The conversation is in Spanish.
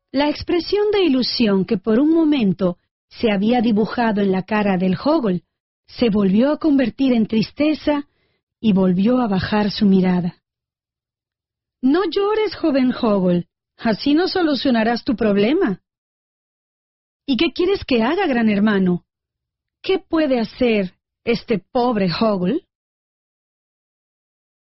La expresión de ilusión que por un momento se había dibujado en la cara del Hoggle se volvió a convertir en tristeza y volvió a bajar su mirada. No llores, joven Hoggle, así no solucionarás tu problema. ¿Y qué quieres que haga, gran hermano? ¿Qué puede hacer este pobre Hoggle?